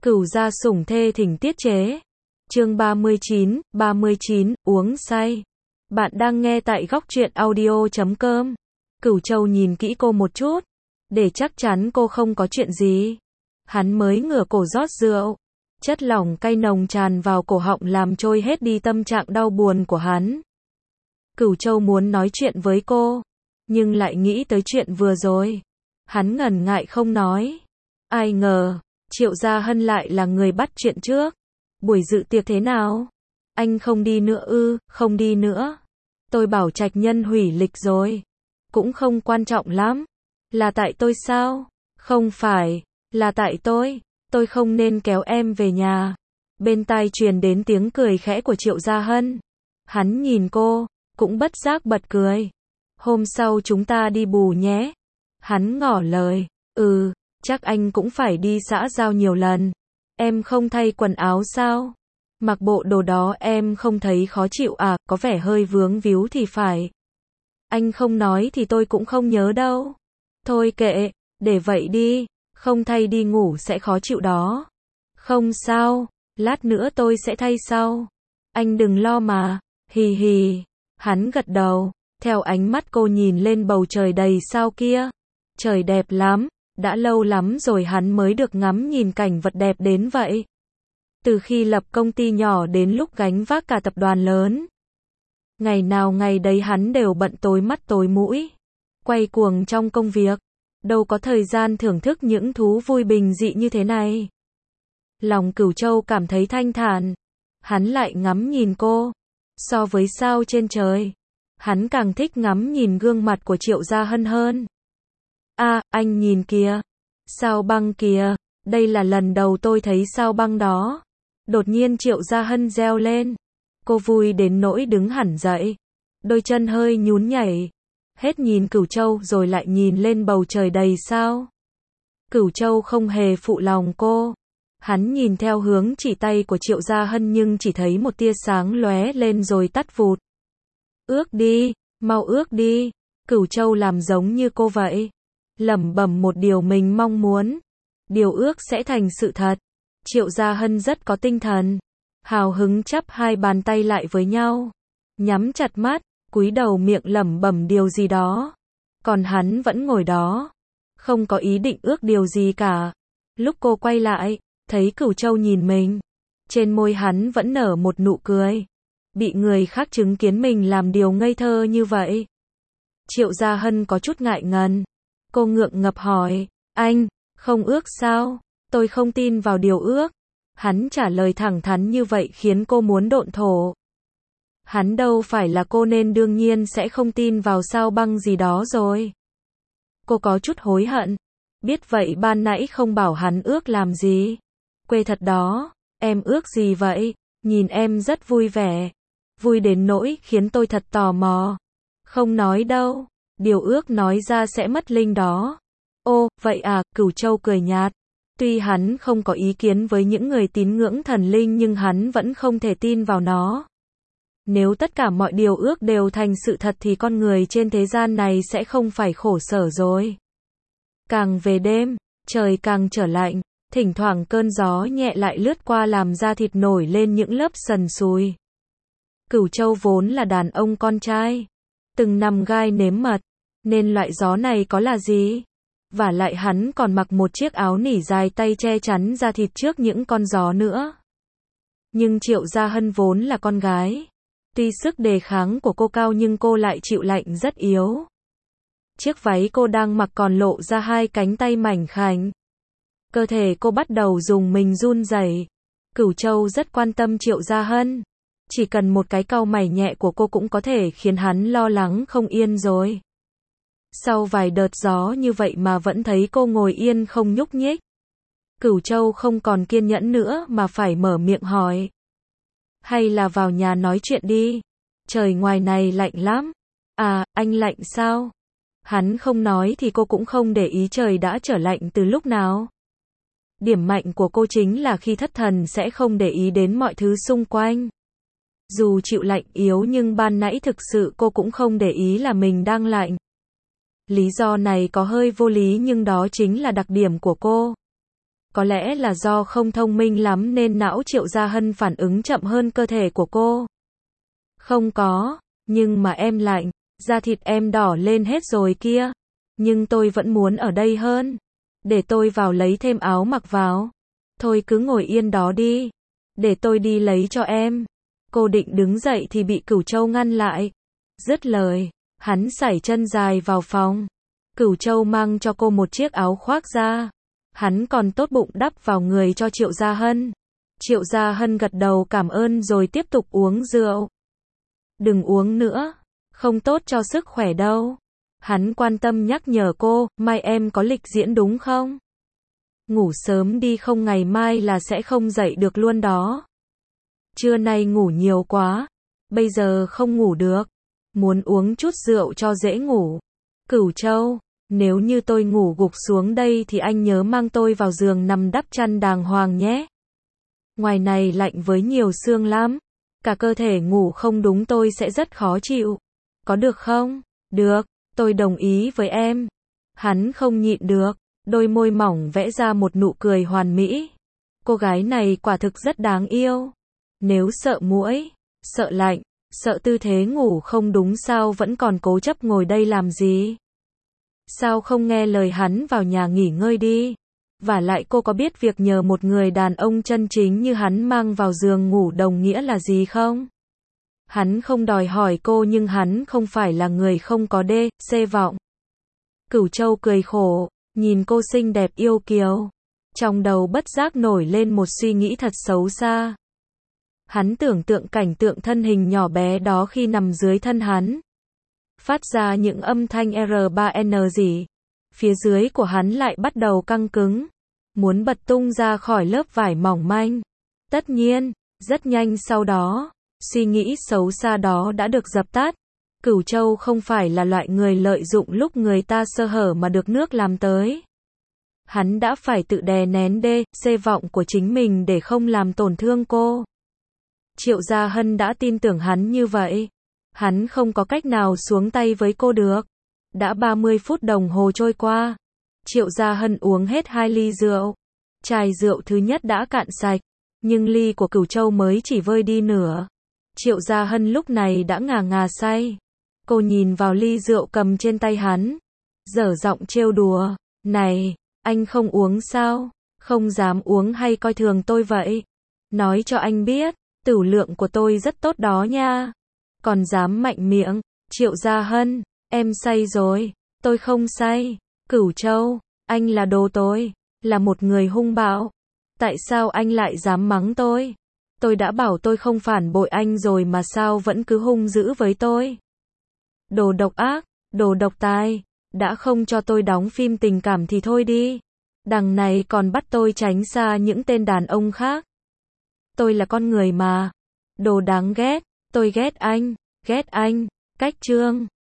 Cửu gia sủng thê thỉnh tiết chế. Chương 39, uống say. Bạn đang nghe tại góc truyện audio.com. Cửu Châu nhìn kỹ cô một chút, để chắc chắn cô không có chuyện gì. Hắn mới ngửa cổ rót rượu. Chất lỏng cay nồng tràn vào cổ họng làm trôi hết đi tâm trạng đau buồn của hắn. Cửu Châu muốn nói chuyện với cô, nhưng lại nghĩ tới chuyện vừa rồi. Hắn ngần ngại không nói. Ai ngờ, Triệu Gia Hân lại là người bắt chuyện trước. Buổi dự tiệc thế nào? Anh không đi nữa ư? Không đi nữa. Tôi bảo Trạch Nhân hủy lịch rồi. Cũng không quan trọng lắm. Là tại tôi sao? Không phải, là tại tôi không nên kéo em về nhà. Bên tai truyền đến tiếng cười khẽ của Triệu Gia Hân. Hắn nhìn cô, cũng bất giác bật cười. Hôm sau chúng ta đi bù nhé. Hắn ngỏ lời, chắc anh cũng phải đi xã giao nhiều lần. Em không thay quần áo sao? Mặc bộ đồ đó em không thấy khó chịu à, có vẻ hơi vướng víu thì phải. Anh không nói thì tôi cũng không nhớ đâu. Thôi kệ, để vậy đi, không thay đi ngủ sẽ khó chịu đó. Không sao, lát nữa tôi sẽ thay sau. Anh đừng lo mà, hì hì. Hắn gật đầu, theo ánh mắt cô nhìn lên bầu trời đầy sao kia. Trời đẹp lắm, đã lâu lắm rồi hắn mới được ngắm nhìn cảnh vật đẹp đến vậy. Từ khi lập công ty nhỏ đến lúc gánh vác cả tập đoàn lớn. Ngày nào ngày đấy hắn đều bận tối mắt tối mũi, quay cuồng trong công việc, đâu có thời gian thưởng thức những thú vui bình dị như thế này. Lòng Cửu Châu cảm thấy thanh thản, hắn lại ngắm nhìn cô. So với sao trên trời, hắn càng thích ngắm nhìn gương mặt của Triệu Gia Hân hơn. Anh nhìn kìa, sao băng kìa, đây là lần đầu tôi thấy sao băng đó. Đột nhiên Triệu Gia Hân reo lên. Cô vui đến nỗi đứng hẳn dậy, đôi chân hơi nhún nhảy. Hết nhìn Cửu Châu rồi lại nhìn lên bầu trời đầy sao. Cửu Châu không hề phụ lòng cô. Hắn nhìn theo hướng chỉ tay của Triệu Gia Hân nhưng chỉ thấy một tia sáng lóe lên rồi tắt vụt. Ước đi, mau ước đi. Cửu Châu làm giống như cô vậy, lẩm bẩm một điều mình mong muốn. Điều ước sẽ thành sự thật. Triệu Gia Hân rất có tinh thần, hào hứng chắp hai bàn tay lại với nhau, nhắm chặt mắt, cúi đầu miệng lẩm bẩm điều gì đó. Còn hắn vẫn ngồi đó, không có ý định ước điều gì cả. Lúc cô quay lại, thấy Cửu Châu nhìn mình, trên môi hắn vẫn nở một nụ cười. Bị người khác chứng kiến mình làm điều ngây thơ như vậy. Triệu Gia Hân có chút ngại ngần. Cô ngượng ngập hỏi, anh, không ước sao? Tôi không tin vào điều ước. Hắn trả lời thẳng thắn như vậy khiến cô muốn độn thổ. Hắn đâu phải là cô nên đương nhiên sẽ không tin vào sao băng gì đó rồi. Cô có chút hối hận. Biết vậy ban nãy không bảo hắn ước làm gì. Quê thật đó, em ước gì vậy? Nhìn em rất vui vẻ. Vui đến nỗi khiến tôi thật tò mò. Không nói đâu, điều ước nói ra sẽ mất linh đó. Ô, vậy à, Cửu Châu cười nhạt. Tuy hắn không có ý kiến với những người tín ngưỡng thần linh nhưng hắn vẫn không thể tin vào nó. Nếu tất cả mọi điều ước đều thành sự thật thì con người trên thế gian này sẽ không phải khổ sở rồi. Càng về đêm, trời càng trở lạnh, thỉnh thoảng cơn gió nhẹ lại lướt qua làm da thịt nổi lên những lớp sần sùi. Cửu Châu vốn là đàn ông con trai, từng nằm gai nếm mật, nên loại gió này có là gì? Vả lại hắn còn mặc một chiếc áo nỉ dài tay che chắn da thịt trước những con gió nữa. Nhưng Triệu Gia Hân vốn là con gái. Tuy sức đề kháng của cô cao nhưng cô lại chịu lạnh rất yếu. Chiếc váy cô đang mặc còn lộ ra hai cánh tay mảnh khảnh. Cơ thể cô bắt đầu dùng mình run rẩy. Cửu Châu rất quan tâm Triệu Gia Hân. Chỉ cần một cái cau mày nhẹ của cô cũng có thể khiến hắn lo lắng không yên rồi. Sau vài đợt gió như vậy mà vẫn thấy cô ngồi yên không nhúc nhích. Cửu Châu không còn kiên nhẫn nữa mà phải mở miệng hỏi. Hay là vào nhà nói chuyện đi. Trời ngoài này lạnh lắm. Anh lạnh sao? Hắn không nói thì cô cũng không để ý trời đã trở lạnh từ lúc nào. Điểm mạnh của cô chính là khi thất thần sẽ không để ý đến mọi thứ xung quanh. Dù chịu lạnh yếu nhưng ban nãy thực sự cô cũng không để ý là mình đang lạnh. Lý do này có hơi vô lý nhưng đó chính là đặc điểm của cô. Có lẽ là do không thông minh lắm nên não Triệu Gia Hân phản ứng chậm hơn cơ thể của cô. Không có, nhưng mà em lạnh, da thịt em đỏ lên hết rồi kia. Nhưng tôi vẫn muốn ở đây hơn. Để tôi vào lấy thêm áo mặc vào. Thôi cứ ngồi yên đó đi. Để tôi đi lấy cho em. Cô định đứng dậy thì bị Cửu Châu ngăn lại. Dứt lời, hắn sải chân dài vào phòng. Cửu Châu mang cho cô một chiếc áo khoác da. Hắn còn tốt bụng đắp vào người cho Triệu Gia Hân. Triệu Gia Hân gật đầu cảm ơn rồi tiếp tục uống rượu. Đừng uống nữa, không tốt cho sức khỏe đâu. Hắn quan tâm nhắc nhở cô, mai em có lịch diễn đúng không? Ngủ sớm đi không ngày mai là sẽ không dậy được luôn đó. Trưa nay ngủ nhiều quá, bây giờ không ngủ được. Muốn uống chút rượu cho dễ ngủ. Cửu Châu, nếu như tôi ngủ gục xuống đây thì anh nhớ mang tôi vào giường nằm đắp chăn đàng hoàng nhé. Ngoài này lạnh với nhiều sương lắm. Cả cơ thể ngủ không đúng tôi sẽ rất khó chịu. Có được không? Được, tôi đồng ý với em. Hắn không nhịn được, đôi môi mỏng vẽ ra một nụ cười hoàn mỹ. Cô gái này quả thực rất đáng yêu. Nếu sợ muỗi, sợ lạnh, sợ tư thế ngủ không đúng sao vẫn còn cố chấp ngồi đây làm gì? Sao không nghe lời hắn vào nhà nghỉ ngơi đi? Vả lại cô có biết việc nhờ một người đàn ông chân chính như hắn mang vào giường ngủ đồng nghĩa là gì không? Hắn không đòi hỏi cô nhưng hắn không phải là người không có C vọng. Cửu Châu cười khổ, nhìn cô xinh đẹp yêu kiều. Trong đầu bất giác nổi lên một suy nghĩ thật xấu xa. Hắn tưởng tượng cảnh tượng thân hình nhỏ bé đó khi nằm dưới thân hắn. Phát ra những âm thanh R3N gì. Phía dưới của hắn lại bắt đầu căng cứng. Muốn bật tung ra khỏi lớp vải mỏng manh. Tất nhiên, rất nhanh sau đó, suy nghĩ xấu xa đó đã được dập tắt. Cửu Châu không phải là loại người lợi dụng lúc người ta sơ hở mà được nước làm tới. Hắn đã phải tự đè nén C vọng của chính mình để không làm tổn thương cô. Triệu Gia Hân đã tin tưởng hắn như vậy. Hắn không có cách nào xuống tay với cô được. Đã 30 phút đồng hồ trôi qua. Triệu Gia Hân uống hết 2 ly rượu. Chai rượu thứ nhất đã cạn sạch. Nhưng ly của Cửu Châu mới chỉ vơi đi nửa. Triệu Gia Hân lúc này đã ngà ngà say. Cô nhìn vào ly rượu cầm trên tay hắn. Dở giọng trêu đùa. Này, anh không uống sao? Không dám uống hay coi thường tôi vậy? Nói cho anh biết, tửu lượng của tôi rất tốt đó nha. Còn dám mạnh miệng. Triệu Gia Hân, em say rồi. Tôi không say. Cửu Châu, anh là đồ tôi, là một người hung bạo. Tại sao anh lại dám mắng tôi? Tôi đã bảo tôi không phản bội anh rồi mà sao vẫn cứ hung dữ với tôi? Đồ độc ác, đồ độc tài, đã không cho tôi đóng phim tình cảm thì thôi đi. Đằng này còn bắt tôi tránh xa những tên đàn ông khác. Tôi là con người mà. Đồ đáng ghét, tôi ghét anh, cách Trương.